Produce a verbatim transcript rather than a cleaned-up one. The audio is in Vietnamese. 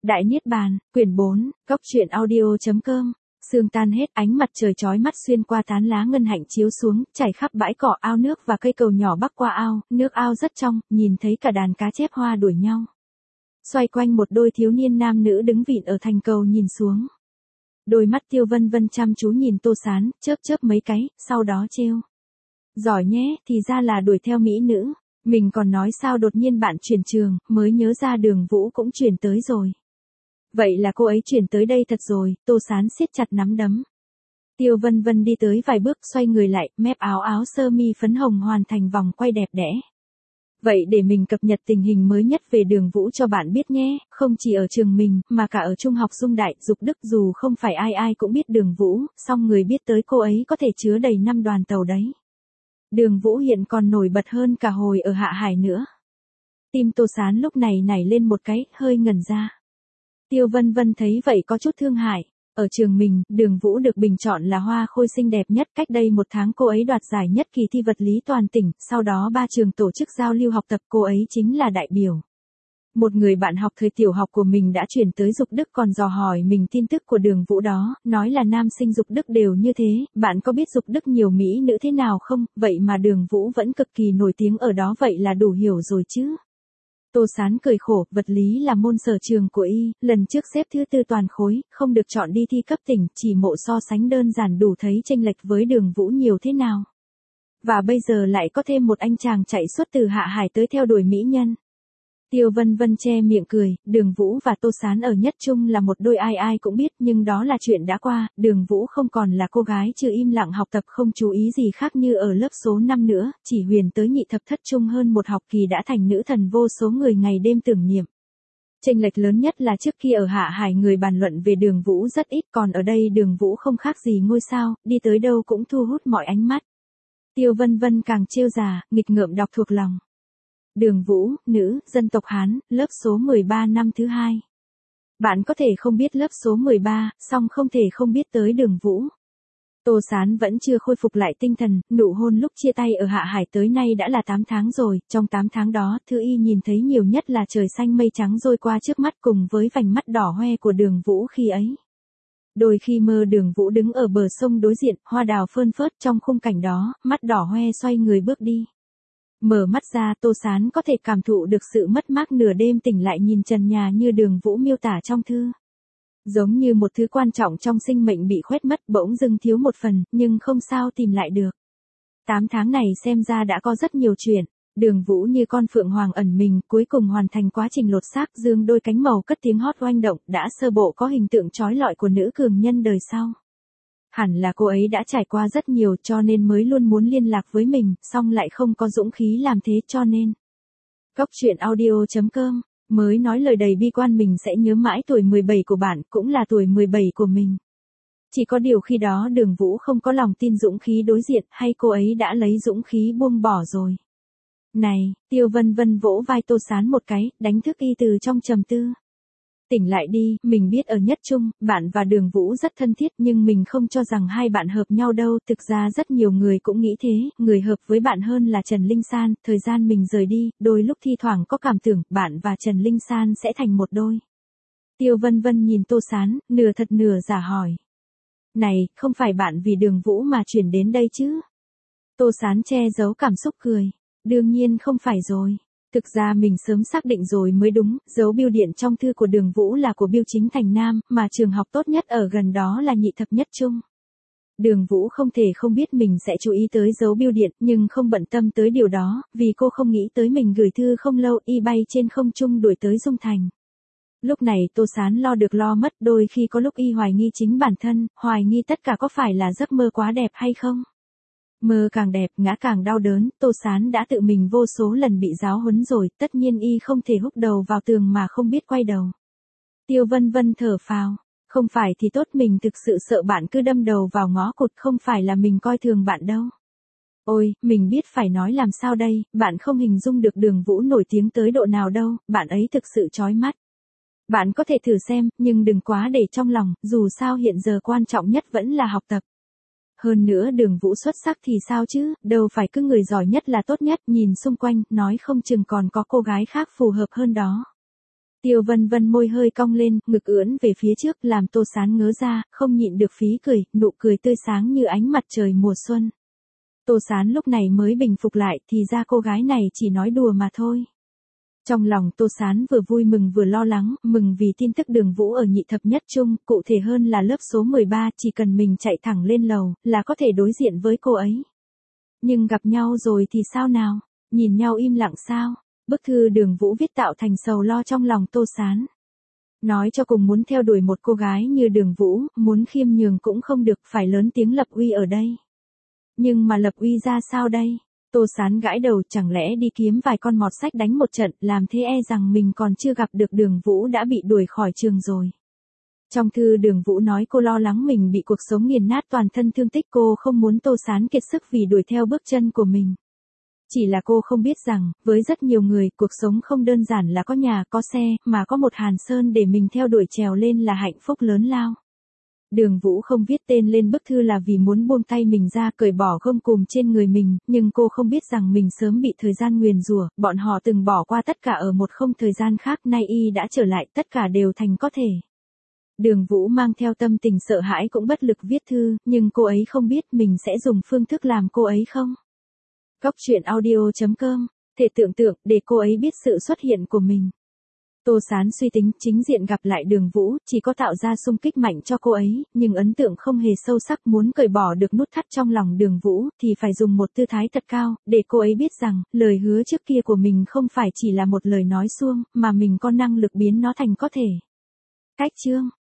Đại Niết Bàn, quyển bốn, góc truyện audio.com. Sương tan hết, ánh mặt trời chói mắt xuyên qua tán lá ngân hạnh chiếu xuống, chảy khắp bãi cỏ, ao nước và cây cầu nhỏ bắc qua ao, nước ao rất trong, nhìn thấy cả đàn cá chép hoa đuổi nhau. Xoay quanh một đôi thiếu niên nam nữ đứng vịn ở thành cầu nhìn xuống. Đôi mắt Tiêu Vân Vân chăm chú nhìn Tô Sán, chớp chớp mấy cái, sau đó trêu. Giỏi nhé, thì ra là đuổi theo mỹ nữ. Mình còn nói sao đột nhiên bạn chuyển trường, mới nhớ ra Đường Vũ cũng chuyển tới rồi. Vậy là cô ấy chuyển tới đây thật rồi, Tô Sán siết chặt nắm đấm. Tiêu Vân Vân đi tới vài bước xoay người lại, mép áo áo sơ mi phấn hồng hoàn thành vòng quay đẹp đẽ. Vậy để mình cập nhật tình hình mới nhất về Đường Vũ cho bạn biết nhé, không chỉ ở trường mình, mà cả ở Trung học Dung Đại, Dục Đức, dù không phải ai ai cũng biết Đường Vũ, song người biết tới cô ấy có thể chứa đầy năm đoàn tàu đấy. Đường Vũ hiện còn nổi bật hơn cả hồi ở Hạ Hải nữa. Tim Tô Sán lúc này nảy lên một cái, hơi ngẩn ra. Tiêu Vân Vân thấy vậy có chút thương hại. Ở trường mình, Đường Vũ được bình chọn là hoa khôi xinh đẹp nhất. Cách đây một tháng cô ấy đoạt giải nhất kỳ thi vật lý toàn tỉnh, sau đó ba trường tổ chức giao lưu học tập, cô ấy chính là đại biểu. Một người bạn học thời tiểu học của mình đã chuyển tới Dục Đức còn dò hỏi mình tin tức của Đường Vũ đó, nói là nam sinh Dục Đức đều như thế, bạn có biết Dục Đức nhiều mỹ nữ thế nào không, vậy mà Đường Vũ vẫn cực kỳ nổi tiếng ở đó, vậy là đủ hiểu rồi chứ. Tô Sán cười khổ, vật lý là môn sở trường của y, lần trước xếp thứ tư toàn khối, không được chọn đi thi cấp tỉnh, chỉ mộ so sánh đơn giản đủ thấy chênh lệch với Đường Vũ nhiều thế nào. Và bây giờ lại có thêm một anh chàng chạy suốt từ Hạ Hải tới theo đuổi mỹ nhân. Tiêu Vân Vân che miệng cười, Đường Vũ và Tô Sán ở nhất trung là một đôi ai ai cũng biết, nhưng đó là chuyện đã qua, Đường Vũ không còn là cô gái chưa im lặng học tập không chú ý gì khác như ở lớp số năm nữa, chỉ huyền tới nhị thập thất trung hơn một học kỳ đã thành nữ thần vô số người ngày đêm tưởng niệm. Chênh lệch lớn nhất là trước kia ở Hạ Hải người bàn luận về Đường Vũ rất ít, còn ở đây Đường Vũ không khác gì ngôi sao, đi tới đâu cũng thu hút mọi ánh mắt. Tiêu Vân Vân càng trêu già, nghịch ngợm đọc thuộc lòng. Đường Vũ, nữ, dân tộc Hán, lớp số mười ba năm thứ hai. Bạn có thể không biết lớp số mười ba, song không thể không biết tới Đường Vũ. Tô Sán vẫn chưa khôi phục lại tinh thần, nụ hôn lúc chia tay ở Hạ Hải tới nay đã là tám tháng rồi, trong tám tháng đó, thứ y nhìn thấy nhiều nhất là trời xanh mây trắng trôi qua trước mắt cùng với vành mắt đỏ hoe của Đường Vũ khi ấy. Đôi khi mơ Đường Vũ đứng ở bờ sông đối diện, hoa đào phơn phớt trong khung cảnh đó, mắt đỏ hoe xoay người bước đi. Mở mắt ra, Tô Sán có thể cảm thụ được sự mất mát nửa đêm tỉnh lại nhìn trần nhà như Đường Vũ miêu tả trong thư. Giống như một thứ quan trọng trong sinh mệnh bị khoét mất, bỗng dưng thiếu một phần, nhưng không sao tìm lại được. Tám tháng này xem ra đã có rất nhiều chuyện. Đường Vũ như con phượng hoàng ẩn mình, cuối cùng hoàn thành quá trình lột xác, dương đôi cánh màu cất tiếng hót oanh động, đã sơ bộ có hình tượng trói lọi của nữ cường nhân đời sau. Hẳn là cô ấy đã trải qua rất nhiều cho nên mới luôn muốn liên lạc với mình, song lại không có dũng khí làm thế cho nên. Góc truyện audio.com, mới nói lời đầy bi quan mình sẽ nhớ mãi tuổi mười bảy của bạn, cũng là tuổi mười bảy của mình. Chỉ có điều khi đó Đường Vũ không có lòng tin dũng khí đối diện, hay cô ấy đã lấy dũng khí buông bỏ rồi. Này, Tiêu Vân Vân vỗ vai Tô Sán một cái, đánh thức y từ trong trầm tư. Tỉnh lại đi, mình biết ở nhất trung, bạn và Đường Vũ rất thân thiết nhưng mình không cho rằng hai bạn hợp nhau đâu, thực ra rất nhiều người cũng nghĩ thế, người hợp với bạn hơn là Trần Linh San, thời gian mình rời đi, đôi lúc thi thoảng có cảm tưởng bạn và Trần Linh San sẽ thành một đôi. Tiêu Vân Vân nhìn Tô Sán, nửa thật nửa giả hỏi. Này, không phải bạn vì Đường Vũ mà chuyển đến đây chứ? Tô Sán che giấu cảm xúc cười. Đương nhiên không phải rồi. Thực ra mình sớm xác định rồi mới đúng, dấu bưu điện trong thư của Đường Vũ là của Bưu Chính Thành Nam, mà trường học tốt nhất ở gần đó là nhị thập nhất trung. Đường Vũ không thể không biết mình sẽ chú ý tới dấu bưu điện, nhưng không bận tâm tới điều đó, vì cô không nghĩ tới mình gửi thư không lâu y bay trên không trung đuổi tới Dung Thành. Lúc này Tô Sán lo được lo mất, đôi khi có lúc y hoài nghi chính bản thân, hoài nghi tất cả có phải là giấc mơ quá đẹp hay không. Mơ càng đẹp, ngã càng đau đớn, Tô Sán đã tự mình vô số lần bị giáo huấn rồi, tất nhiên y không thể húc đầu vào tường mà không biết quay đầu. Tiêu Vân Vân thở phào, không phải thì tốt, mình thực sự sợ bạn cứ đâm đầu vào ngõ cụt, không phải là mình coi thường bạn đâu. Ôi, mình biết phải nói làm sao đây, bạn không hình dung được Đường Vũ nổi tiếng tới độ nào đâu, bạn ấy thực sự chói mắt. Bạn có thể thử xem, nhưng đừng quá để trong lòng, dù sao hiện giờ quan trọng nhất vẫn là học tập. Hơn nữa Đường Vũ xuất sắc thì sao chứ, đâu phải cứ người giỏi nhất là tốt nhất, nhìn xung quanh, nói không chừng còn có cô gái khác phù hợp hơn đó. Tiêu Vân Vân môi hơi cong lên, ngực ưỡn về phía trước làm Tô Sán ngớ ra, không nhịn được phí cười, nụ cười tươi sáng như ánh mặt trời mùa xuân. Tô Sán lúc này mới bình phục lại, thì ra cô gái này chỉ nói đùa mà thôi. Trong lòng Tô Sán vừa vui mừng vừa lo lắng, mừng vì tin tức Đường Vũ ở nhị thập nhất trung, cụ thể hơn là lớp số mười ba, chỉ cần mình chạy thẳng lên lầu, là có thể đối diện với cô ấy. Nhưng gặp nhau rồi thì sao nào? Nhìn nhau im lặng sao? Bức thư Đường Vũ viết tạo thành sầu lo trong lòng Tô Sán. Nói cho cùng muốn theo đuổi một cô gái như Đường Vũ, muốn khiêm nhường cũng không được, phải lớn tiếng lập uy ở đây. Nhưng mà lập uy ra sao đây? Tô Sán gãi đầu, chẳng lẽ đi kiếm vài con mọt sách đánh một trận, làm thế e rằng mình còn chưa gặp được Đường Vũ đã bị đuổi khỏi trường rồi. Trong thư Đường Vũ nói cô lo lắng mình bị cuộc sống nghiền nát toàn thân thương tích, cô không muốn Tô Sán kiệt sức vì đuổi theo bước chân của mình. Chỉ là cô không biết rằng, với rất nhiều người, cuộc sống không đơn giản là có nhà, có xe, mà có một Hàn Sơn để mình theo đuổi trèo lên là hạnh phúc lớn lao. Đường Vũ không viết tên lên bức thư là vì muốn buông tay mình ra, cởi bỏ gông cùm trên người mình, nhưng cô không biết rằng mình sớm bị thời gian nguyền rủa, bọn họ từng bỏ qua tất cả ở một không thời gian khác, nay y đã trở lại, tất cả đều thành có thể. Đường Vũ mang theo tâm tình sợ hãi cũng bất lực viết thư, nhưng cô ấy không biết mình sẽ dùng phương thức làm cô ấy không. Góc truyện audio chấm com, thể tưởng tượng để cô ấy biết sự xuất hiện của mình. Tô Sán suy tính chính diện gặp lại Đường Vũ, chỉ có tạo ra xung kích mạnh cho cô ấy, nhưng ấn tượng không hề sâu sắc, muốn cởi bỏ được nút thắt trong lòng Đường Vũ, thì phải dùng một tư thái thật cao, để cô ấy biết rằng, lời hứa trước kia của mình không phải chỉ là một lời nói suông, mà mình có năng lực biến nó thành có thể. Cách chương